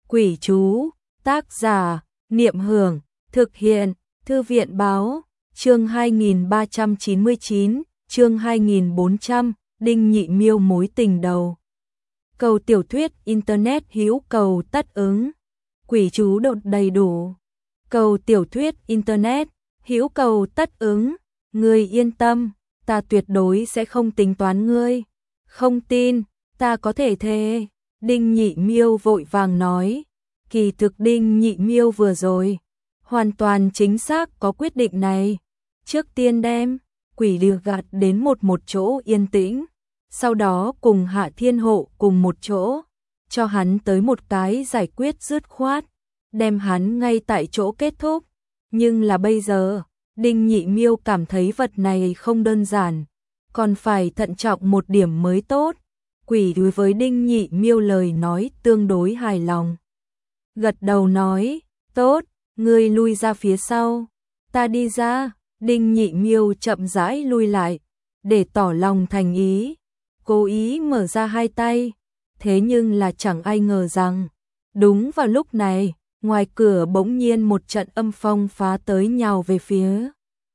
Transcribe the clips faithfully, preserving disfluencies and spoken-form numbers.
Quỷ chú, tác giả, Niệm Hưởng, thực hiện, Thư viện báo, chương hai nghìn ba trăm chín mươi chín, chương hai nghìn bốn trăm, Đinh Nhị Miêu mối tình đầu. Cầu tiểu thuyết Internet hữu cầu tất ứng, quỷ chú đột đầy đủ. Cầu tiểu thuyết Internet, hữu cầu tất ứng, ngươi yên tâm, ta tuyệt đối sẽ không tính toán ngươi. Không tin, ta có thể thề. Đinh Nhị Miêu vội vàng nói. Kỳ thực Đinh Nhị Miêu vừa rồi hoàn toàn chính xác có quyết định này. Trước tiên đem quỷ lừa gạt đến một một chỗ yên tĩnh, sau đó cùng Hạ Thiên Hộ cùng một chỗ, cho hắn tới một cái giải quyết dứt khoát, đem hắn ngay tại chỗ kết thúc. Nhưng là bây giờ, Đinh Nhị Miêu cảm thấy vật này không đơn giản, còn phải thận trọng một điểm mới tốt. Quỷ đối với Đinh Nhị Miêu lời nói tương đối hài lòng. Gật đầu nói, tốt, ngươi lui ra phía sau, ta đi ra. Đinh Nhị Miêu chậm rãi lui lại, để tỏ lòng thành ý, cố ý mở ra hai tay. Thế nhưng là chẳng ai ngờ rằng, đúng vào lúc này, ngoài cửa bỗng nhiên một trận âm phong phá tới nhào về phía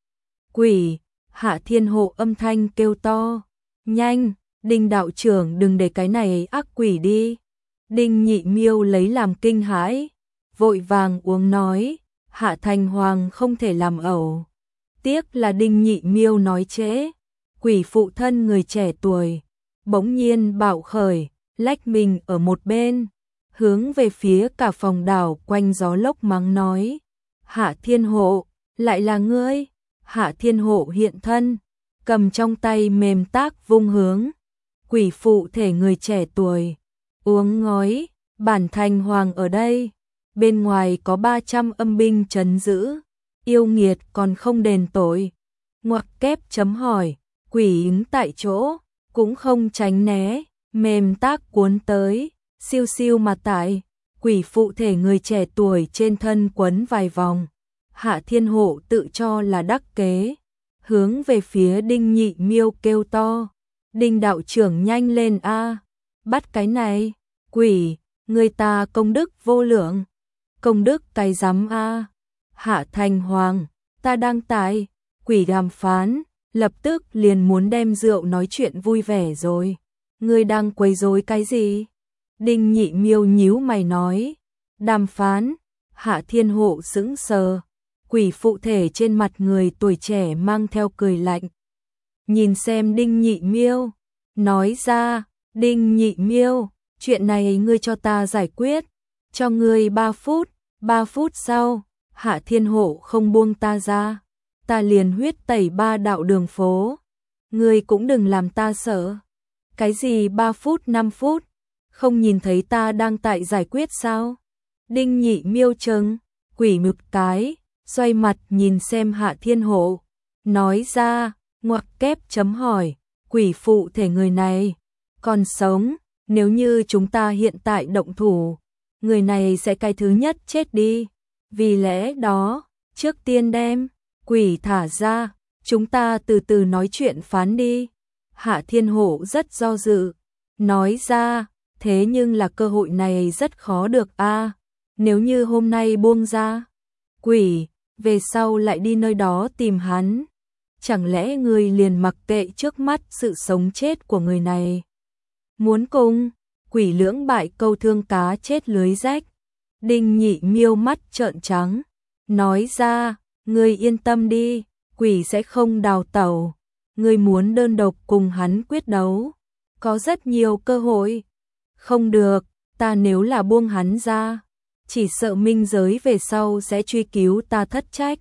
quỷ. Hạ Thiên Hộ âm thanh kêu to, nhanh, Đinh đạo trưởng đừng để cái này ác quỷ đi. Đinh Nhị Miêu lấy làm kinh hãi, vội vàng uống nói, Hạ Thành Hoàng không thể làm ẩu. Tiếc là Đinh Nhị Miêu nói trễ, quỷ phụ thân người trẻ tuổi bỗng nhiên bạo khởi, lách mình ở một bên, hướng về phía cả phòng đảo quanh gió lốc mắng nói, Hạ Thiên Hộ, lại là ngươi. Hạ Thiên Hộ hiện thân, cầm trong tay mềm tác vung hướng quỷ phụ thể người trẻ tuổi, uống ngói, bản Thành Hoàng ở đây, bên ngoài có ba trăm âm binh trấn giữ, yêu nghiệt còn không đền tội. Ngoặc kép chấm hỏi, quỷ ứng tại chỗ, cũng không tránh né, mềm tác cuốn tới, siêu siêu mà tại, quỷ phụ thể người trẻ tuổi trên thân quấn vài vòng. Hạ Thiên Hộ tự cho là đắc kế, hướng về phía Đinh Nhị Miêu kêu to, Đinh đạo trưởng nhanh lên a, bắt cái này, quỷ, người ta công đức vô lượng. Công đức cái rắm a. Hạ Thành Hoàng, ta đang tại quỷ đàm phán, lập tức liền muốn đem rượu nói chuyện vui vẻ rồi. Ngươi đang quấy rối cái gì? Đinh Nhị Miêu nhíu mày nói, đàm phán. Hạ Thiên Hộ sững sờ, quỷ phụ thể trên mặt người tuổi trẻ mang theo cười lạnh. Nhìn xem Đinh Nhị Miêu, nói ra, Đinh Nhị Miêu, chuyện này ngươi cho ta giải quyết, cho ngươi ba phút, ba phút sau, Hạ Thiên Hộ không buông ta ra, ta liền huyết tẩy ba đạo đường phố, ngươi cũng đừng làm ta sợ. Cái gì ba phút năm phút, không nhìn thấy ta đang tại giải quyết sao? Đinh Nhị Miêu trừng quỷ mực cái, xoay mặt nhìn xem Hạ Thiên Hộ, nói ra, ngoặc kép chấm hỏi, quỷ phụ thể người này còn sống, nếu như chúng ta hiện tại động thủ, người này sẽ cái thứ nhất chết đi. Vì lẽ đó, trước tiên đem quỷ thả ra, chúng ta từ từ nói chuyện phán đi. Hạ Thiên Hộ rất do dự, nói ra, thế nhưng là cơ hội này rất khó được a. Nếu như hôm nay buông ra quỷ, về sau lại đi nơi đó tìm hắn, chẳng lẽ người liền mặc kệ trước mắt sự sống chết của người này? Muốn cùng quỷ lưỡng bại câu thương cá chết lưới rách. Đinh Nhị Miêu mắt trợn trắng, nói ra, ngươi yên tâm đi, quỷ sẽ không đào tẩu. Ngươi muốn đơn độc cùng hắn quyết đấu, có rất nhiều cơ hội. Không được, ta nếu là buông hắn ra, chỉ sợ minh giới về sau sẽ truy cứu ta thất trách.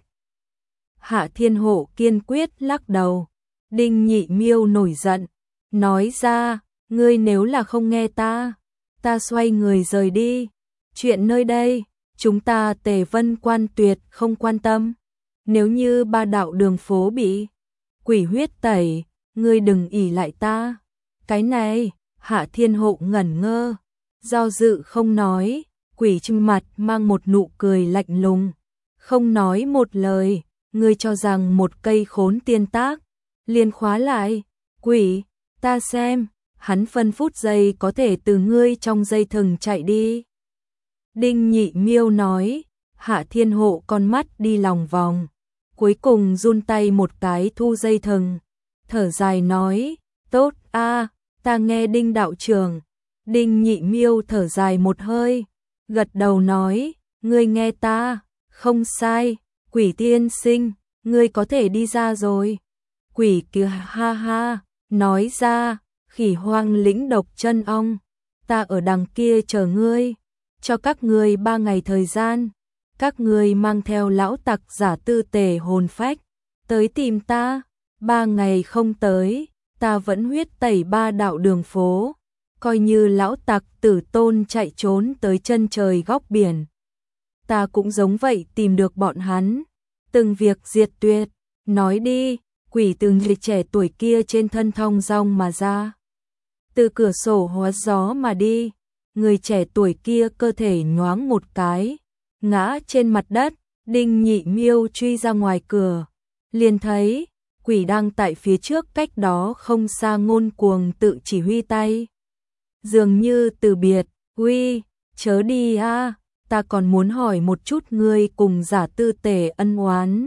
Hạ Thiên Hộ kiên quyết lắc đầu. Đinh Nhị Miêu nổi giận, nói ra, ngươi nếu là không nghe ta, ta xoay người rời đi. Chuyện nơi đây, chúng ta Tề Vân Quan tuyệt không quan tâm. Nếu như ba đạo đường phố bị quỷ huyết tẩy, ngươi đừng ỷ lại ta. Cái này, Hạ Thiên Hộ ngẩn ngơ, do dự không nói, quỷ trên mặt mang một nụ cười lạnh lùng, không nói một lời. Ngươi cho rằng một cây khốn tiên tác liền khóa lại quỷ, ta xem hắn phân phút giây có thể từ ngươi trong dây thừng chạy đi. Đinh Nhị Miêu nói. Hạ Thiên Hộ con mắt đi lòng vòng, cuối cùng run tay một cái thu dây thừng, thở dài nói, tốt a, ta nghe Đinh đạo trưởng. Đinh Nhị Miêu thở dài một hơi, gật đầu nói, ngươi nghe ta, không sai, Quỷ tiên sinh, ngươi có thể đi ra rồi. Quỷ kia ha ha, nói ra, khỉ hoang lĩnh độc chân ong, ta ở đằng kia chờ ngươi, cho các ngươi ba ngày thời gian, các ngươi mang theo lão tặc giả tư tề hồn phách, tới tìm ta, ba ngày không tới, ta vẫn huyết tẩy ba đạo đường phố, coi như lão tặc Tử Tôn chạy trốn tới chân trời góc biển. Ta cũng giống vậy tìm được bọn hắn, từng việc diệt tuyệt, nói đi, quỷ từ người trẻ tuổi kia trên thân thong dong mà ra. Từ cửa sổ hóa gió mà đi, người trẻ tuổi kia cơ thể nhoáng một cái, ngã trên mặt đất, Đinh Nhị Miêu truy ra ngoài cửa, liền thấy, quỷ đang tại phía trước cách đó không xa ngôn cuồng tự chỉ huy tay. Dường như từ biệt, uy, chớ đi a, ta còn muốn hỏi một chút ngươi cùng giả tư tề ân oán.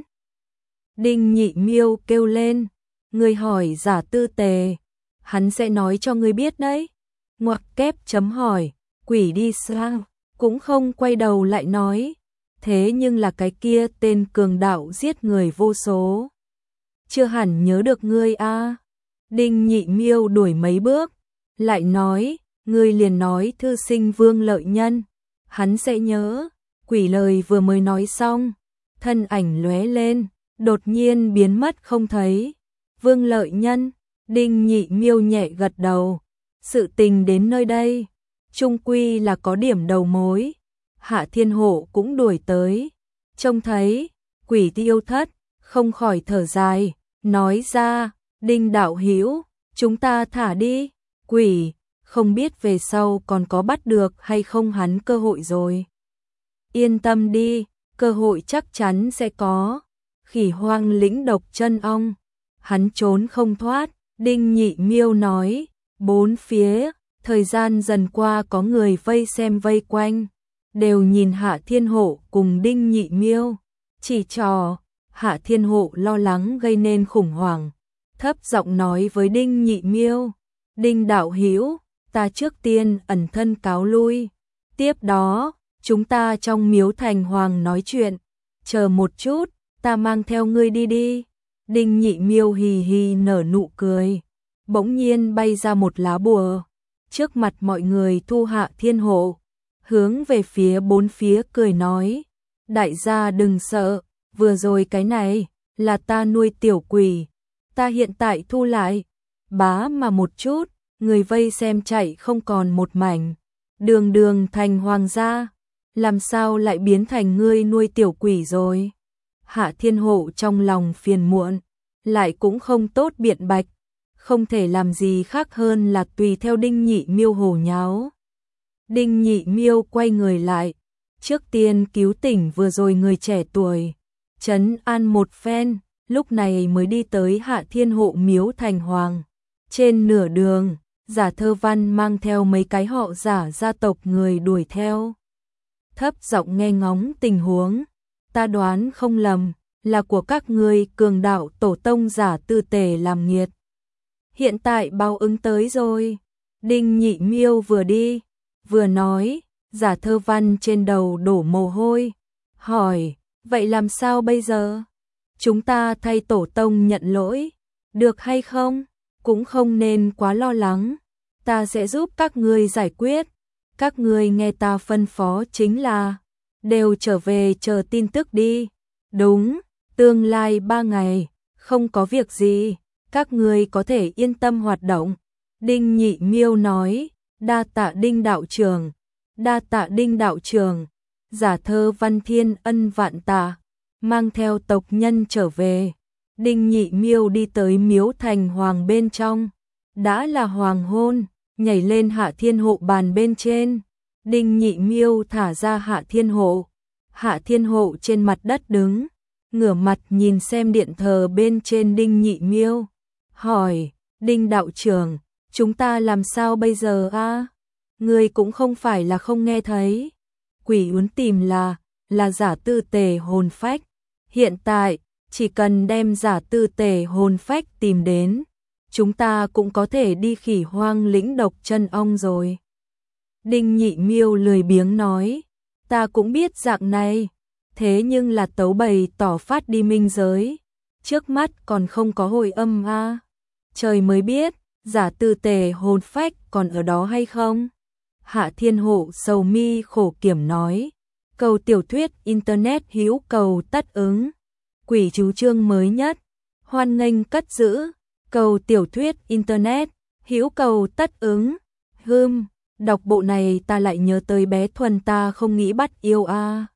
Đinh Nhị Miêu kêu lên, ngươi hỏi giả tư tề, hắn sẽ nói cho ngươi biết đấy. Ngoặc kép chấm hỏi, quỷ đi sao, cũng không quay đầu lại nói, thế nhưng là cái kia tên cường đạo giết người vô số. Chưa hẳn nhớ được ngươi a. Đinh Nhị Miêu đuổi mấy bước, lại nói, ngươi liền nói thư sinh Vương Lợi Nhân, hắn sẽ nhớ. Quỷ lời vừa mới nói xong, thân ảnh lóe lên, đột nhiên biến mất không thấy. Vương Lợi Nhân, Đinh Nhị Miêu nhẹ gật đầu, sự tình đến nơi đây, chung quy là có điểm đầu mối. Hạ Thiên Hộ cũng đuổi tới, trông thấy quỷ tiêu thất, không khỏi thở dài, nói ra, Đinh đạo hữu, chúng ta thả đi. Quỷ, không biết về sau còn có bắt được hay không hắn cơ hội rồi. Yên tâm đi, cơ hội chắc chắn sẽ có. Khỉ hoang lĩnh độc chân ong, hắn trốn không thoát. Đinh Nhị Miêu nói, bốn phía, thời gian dần qua có người vây xem vây quanh, đều nhìn Hạ Thiên Hộ cùng Đinh Nhị Miêu, chỉ trò. Hạ Thiên Hộ lo lắng gây nên khủng hoảng, thấp giọng nói với Đinh Nhị Miêu, Đinh đạo hữu, ta trước tiên ẩn thân cáo lui, tiếp đó, chúng ta trong miếu thành hoàng nói chuyện, chờ một chút, ta mang theo ngươi đi đi. Đinh Nhị Miêu hì hì nở nụ cười, bỗng nhiên bay ra một lá bùa, trước mặt mọi người thu Hạ Thiên Hộ, hướng về phía bốn phía cười nói, đại gia đừng sợ, vừa rồi cái này, là ta nuôi tiểu quỷ, ta hiện tại thu lại, bá mà một chút, người vây xem chạy không còn một mảnh, đường đường thành hoàng gia, làm sao lại biến thành ngươi nuôi tiểu quỷ rồi. Hạ Thiên Hộ trong lòng phiền muộn, lại cũng không tốt biện bạch, không thể làm gì khác hơn là tùy theo Đinh Nhị Miêu hồ nháo. Đinh Nhị Miêu quay người lại, trước tiên cứu tỉnh vừa rồi người trẻ tuổi, trấn an một phen, lúc này mới đi tới Hạ Thiên Hộ miếu thành hoàng. Trên nửa đường, Giả Thơ Văn mang theo mấy cái họ Giả gia tộc người đuổi theo. Thấp giọng nghe ngóng tình huống, ta đoán không lầm, là của các ngươi cường đạo tổ tông Giả Tư Tề làm nghiệt. Hiện tại báo ứng tới rồi. Đinh Nhị Miêu vừa đi, vừa nói, Giả Thơ Văn trên đầu đổ mồ hôi, hỏi, vậy làm sao bây giờ? Chúng ta thay tổ tông nhận lỗi, được hay không? Cũng không nên quá lo lắng, ta sẽ giúp các ngươi giải quyết. Các ngươi nghe ta phân phó chính là, đều trở về chờ tin tức đi. Đúng, tương lai ba ngày, không có việc gì, các ngươi có thể yên tâm hoạt động. Đinh Nhị Miêu nói, đa tạ Đinh đạo trưởng, đa tạ Đinh đạo trưởng. Giả Thơ Văn thiên ân vạn tạ, mang theo tộc nhân trở về. Đinh Nhị Miêu đi tới miếu thành hoàng bên trong, đã là hoàng hôn, nhảy lên Hạ Thiên Hộ bàn bên trên. Đinh Nhị Miêu thả ra Hạ Thiên Hộ, Hạ Thiên Hộ trên mặt đất đứng, ngửa mặt nhìn xem điện thờ bên trên Đinh Nhị Miêu, hỏi, Đinh đạo trưởng, chúng ta làm sao bây giờ a? Ngươi cũng không phải là không nghe thấy. quỷ muốn tìm là, là giả tư tề hồn phách. Hiện tại, chỉ cần đem giả tư tề hồn phách tìm đến, chúng ta cũng có thể đi Khỉ Hoang lĩnh độc chân ong rồi. Đinh Nhị Miêu lười biếng nói, ta cũng biết dạng này, thế nhưng là Tấu bày tỏ phát đi minh giới, trước mắt còn không có hồi âm a. À. Trời mới biết, giả tư tề hồn phách còn ở đó hay không? Hạ Thiên Hộ sầu mi khổ kiểm nói, cầu tiểu thuyết internet hữu cầu tất ứng, quỷ chú chương mới nhất, hoan nghênh cất giữ, cầu tiểu thuyết internet hữu cầu tất ứng. Hừm, đọc bộ này ta lại nhớ tới bé Thuần ta không nghĩ bắt yêu a. À.